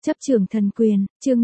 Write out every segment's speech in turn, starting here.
Chấp trường thần quyền, chương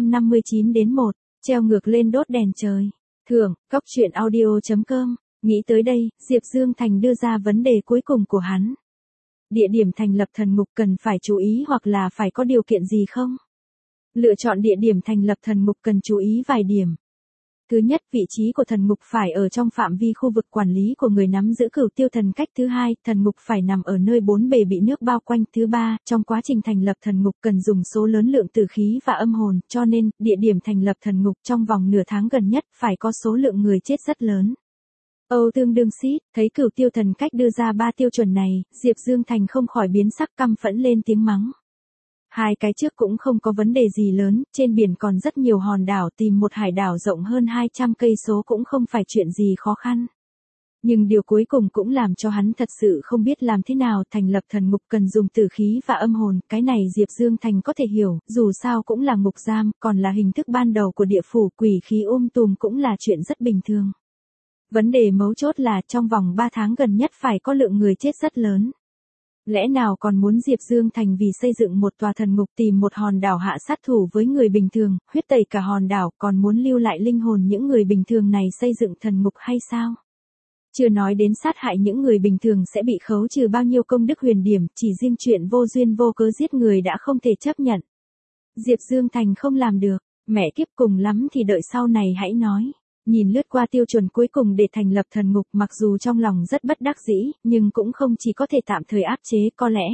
559-1, treo ngược lên đốt đèn trời. Thưởng, Cóc truyện audio.com. Nghĩ tới đây, Diệp Dương Thành đưa ra vấn đề cuối cùng của hắn. Địa điểm thành lập thần ngục cần phải chú ý hoặc là phải có điều kiện gì không? Lựa chọn địa điểm thành lập thần ngục cần chú ý vài điểm. Thứ nhất, vị trí của thần ngục phải ở trong phạm vi khu vực quản lý của người nắm giữ cửu tiêu thần cách. Thứ hai, thần ngục phải nằm ở nơi bốn bề bị nước bao quanh. Thứ ba, trong quá trình thành lập thần ngục cần dùng số lớn lượng tử khí và âm hồn, cho nên, địa điểm thành lập thần ngục trong vòng nửa tháng gần nhất phải có số lượng người chết rất lớn. Âu Tương Đương Xít, thấy cửu tiêu thần cách đưa ra 3 tiêu chuẩn này, Diệp Dương Thành không khỏi biến sắc căm phẫn lên tiếng mắng. Hai cái trước cũng không có vấn đề gì lớn, trên biển còn rất nhiều hòn đảo, tìm một hải đảo rộng hơn 200 cây số cũng không phải chuyện gì khó khăn. Nhưng điều cuối cùng cũng làm cho hắn thật sự không biết làm thế nào. Thành lập thần ngục cần dùng tử khí và âm hồn, cái này Diệp Dương Thành có thể hiểu, dù sao cũng là ngục giam, còn là hình thức ban đầu của địa phủ, quỷ khí tùm cũng là chuyện rất bình thường. Vấn đề mấu chốt là trong vòng 3 tháng gần nhất phải có lượng người chết rất lớn. Lẽ nào còn muốn Diệp Dương Thành vì xây dựng một tòa thần ngục tìm một hòn đảo hạ sát thủ với người bình thường, huyết tẩy cả hòn đảo, còn muốn lưu lại linh hồn những người bình thường này xây dựng thần ngục hay sao? Chưa nói đến sát hại những người bình thường sẽ bị khấu trừ bao nhiêu công đức huyền điểm, chỉ riêng chuyện vô duyên vô cớ giết người đã không thể chấp nhận. Diệp Dương Thành không làm được, mẹ kiếp, cùng lắm thì đợi sau này hãy nói. Nhìn lướt qua tiêu chuẩn cuối cùng để thành lập thần ngục, mặc dù trong lòng rất bất đắc dĩ, nhưng cũng không chỉ có thể tạm thời áp chế, có lẽ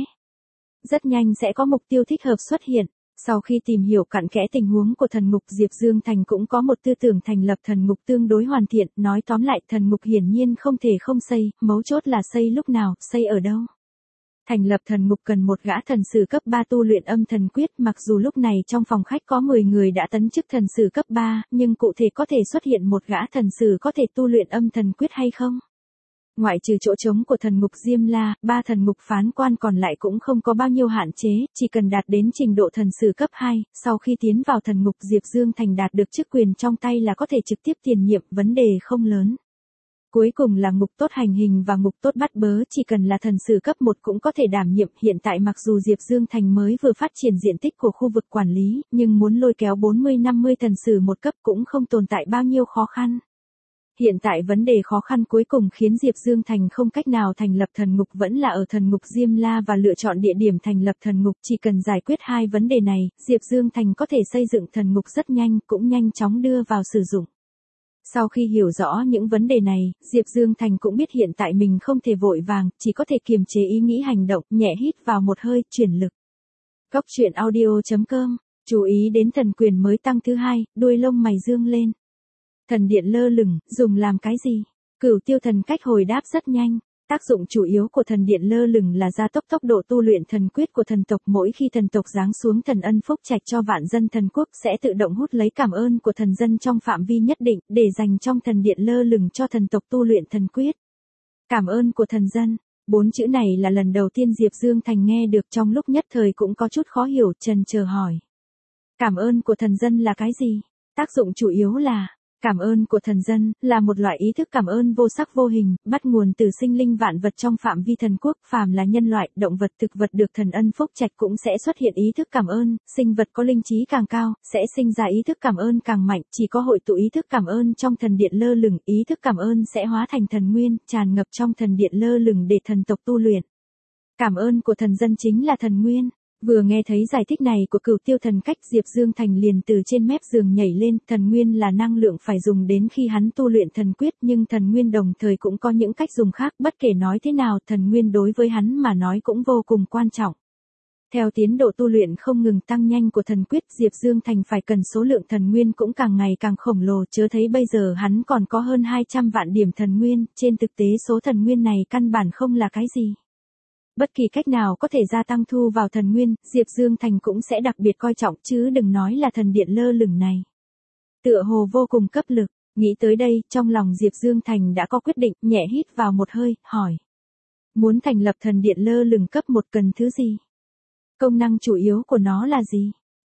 rất nhanh sẽ có mục tiêu thích hợp xuất hiện. Sau khi tìm hiểu cặn kẽ tình huống của thần ngục, Diệp Dương Thành cũng có một tư tưởng thành lập thần ngục tương đối hoàn thiện. Nói tóm lại, thần ngục hiển nhiên không thể không xây, mấu chốt là xây lúc nào, xây ở đâu. Thành lập thần ngục cần một gã thần sử cấp 3 tu luyện âm thần quyết, mặc dù lúc này trong phòng khách có 10 người đã tấn chức thần sử cấp 3, nhưng cụ thể có thể xuất hiện một gã thần sử có thể tu luyện âm thần quyết hay không? Ngoại trừ chỗ trống của thần ngục Diêm La, 3 thần ngục phán quan còn lại cũng không có bao nhiêu hạn chế, chỉ cần đạt đến trình độ thần sử cấp 2, sau khi tiến vào thần ngục Diệp Dương Thành đạt được chức quyền trong tay là có thể trực tiếp tiền nhiệm, vấn đề không lớn. Cuối cùng là ngục tốt hành hình và ngục tốt bắt bớ, chỉ cần là thần sử cấp 1 cũng có thể đảm nhiệm. Hiện tại mặc dù Diệp Dương Thành mới vừa phát triển diện tích của khu vực quản lý, nhưng muốn lôi kéo 40-50 thần sử một cấp cũng không tồn tại bao nhiêu khó khăn. Hiện tại vấn đề khó khăn cuối cùng khiến Diệp Dương Thành không cách nào thành lập thần ngục vẫn là ở thần ngục Diêm La và lựa chọn địa điểm thành lập thần ngục. Chỉ cần giải quyết hai vấn đề này, Diệp Dương Thành có thể xây dựng thần ngục rất nhanh, cũng nhanh chóng đưa vào sử dụng. Sau khi hiểu rõ những vấn đề này, Diệp Dương Thành cũng biết hiện tại mình không thể vội vàng, chỉ có thể kiềm chế ý nghĩ hành động, nhẹ hít vào một hơi, chuyển lực. Cóc truyện audio.com, chú ý đến thần quyền mới tăng thứ hai, đuôi lông mày dương lên. Thần điện lơ lửng, dùng làm cái gì? Cửu tiêu thần cách hồi đáp rất nhanh. Tác dụng chủ yếu của thần điện lơ lửng là gia tốc tốc độ tu luyện thần quyết của thần tộc. Mỗi khi thần tộc giáng xuống thần ân phúc trạch cho vạn dân thần quốc sẽ tự động hút lấy cảm ơn của thần dân trong phạm vi nhất định, để dành trong thần điện lơ lửng cho thần tộc tu luyện thần quyết. Cảm ơn của thần dân. 4 chữ này là lần đầu tiên Diệp Dương Thành nghe được, trong lúc nhất thời cũng có chút khó hiểu, chần chờ hỏi. Cảm ơn của thần dân là cái gì? Tác dụng chủ yếu là cảm ơn của thần dân là một loại ý thức cảm ơn vô sắc vô hình, bắt nguồn từ sinh linh vạn vật trong phạm vi thần quốc. Phàm là nhân loại, động vật, thực vật được thần ân phúc trạch cũng sẽ xuất hiện ý thức cảm ơn. Sinh vật có linh trí càng cao sẽ sinh ra ý thức cảm ơn càng mạnh. Chỉ có hội tụ ý thức cảm ơn trong thần điện lơ lửng, ý thức cảm ơn sẽ hóa thành thần nguyên, tràn ngập trong thần điện lơ lửng để thần tộc tu luyện. Cảm ơn của thần dân chính là thần nguyên. Vừa nghe thấy giải thích này của cửu tiêu thần cách, Diệp Dương Thành liền từ trên mép giường nhảy lên. Thần nguyên là năng lượng phải dùng đến khi hắn tu luyện thần quyết, nhưng thần nguyên đồng thời cũng có những cách dùng khác. Bất kể nói thế nào, thần nguyên đối với hắn mà nói cũng vô cùng quan trọng. Theo tiến độ tu luyện không ngừng tăng nhanh của thần quyết, Diệp Dương Thành phải cần số lượng thần nguyên cũng càng ngày càng khổng lồ, chớ thấy bây giờ hắn còn có hơn 200 vạn điểm thần nguyên, trên thực tế số thần nguyên này căn bản không là cái gì. Bất kỳ cách nào có thể gia tăng thu vào thần nguyên, Diệp Dương Thành cũng sẽ đặc biệt coi trọng, chứ đừng nói là thần điện lơ lửng này. Tựa hồ vô cùng cấp lực, nghĩ tới đây, trong lòng Diệp Dương Thành đã có quyết định, nhẹ hít vào một hơi, hỏi. Muốn thành lập thần điện lơ lửng cấp 1 cần thứ gì? Công năng chủ yếu của nó là gì?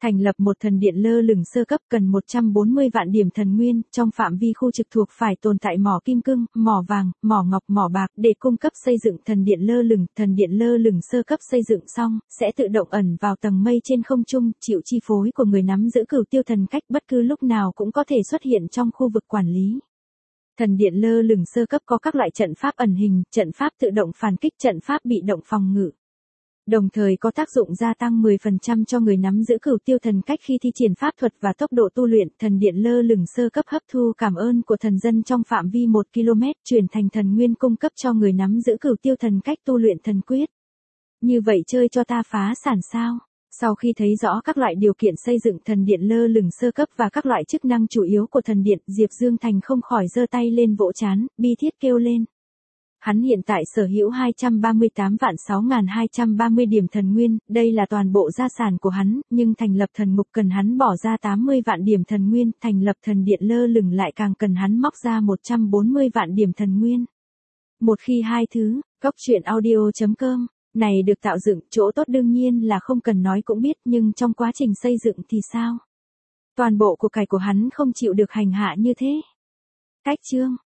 Thành lập một thần điện lơ lửng sơ cấp cần 140 vạn điểm thần nguyên, trong phạm vi khu trực thuộc phải tồn tại mỏ kim cương, mỏ vàng, mỏ ngọc, mỏ bạc để cung cấp xây dựng thần điện lơ lửng sơ cấp xây dựng xong, sẽ tự động ẩn vào tầng mây trên không trung, chịu chi phối của người nắm giữ cửu tiêu thần cách bất cứ lúc nào cũng có thể xuất hiện trong khu vực quản lý. Thần điện lơ lửng sơ cấp có các loại trận pháp ẩn hình, trận pháp tự động phản kích, trận pháp bị động phòng ngự. Đồng thời có tác dụng gia tăng 10% cho người nắm giữ cửu tiêu thần cách khi thi triển pháp thuật và tốc độ tu luyện. Thần điện lơ lửng sơ cấp hấp thu cảm ơn của thần dân trong phạm vi 1 km, chuyển thành thần nguyên cung cấp cho người nắm giữ cửu tiêu thần cách tu luyện thần quyết. Như vậy chơi cho ta phá sản sao? Sau khi thấy rõ các loại điều kiện xây dựng thần điện lơ lửng sơ cấp và các loại chức năng chủ yếu của thần điện, Diệp Dương Thành không khỏi giơ tay lên vỗ trán, bi thiết kêu lên. Hắn hiện tại sở hữu 238.6.230 điểm thần nguyên, đây là toàn bộ gia sản của hắn, nhưng thành lập thần mục cần hắn bỏ ra 80 vạn điểm thần nguyên, thành lập thần điện lơ lửng lại càng cần hắn móc ra 140 vạn điểm thần nguyên. Một khi hai thứ, coctruyện.audio.com này được tạo dựng, chỗ tốt đương nhiên là không cần nói cũng biết, nhưng trong quá trình xây dựng thì sao? Toàn bộ của cải của hắn không chịu được hành hạ như thế. Cách chương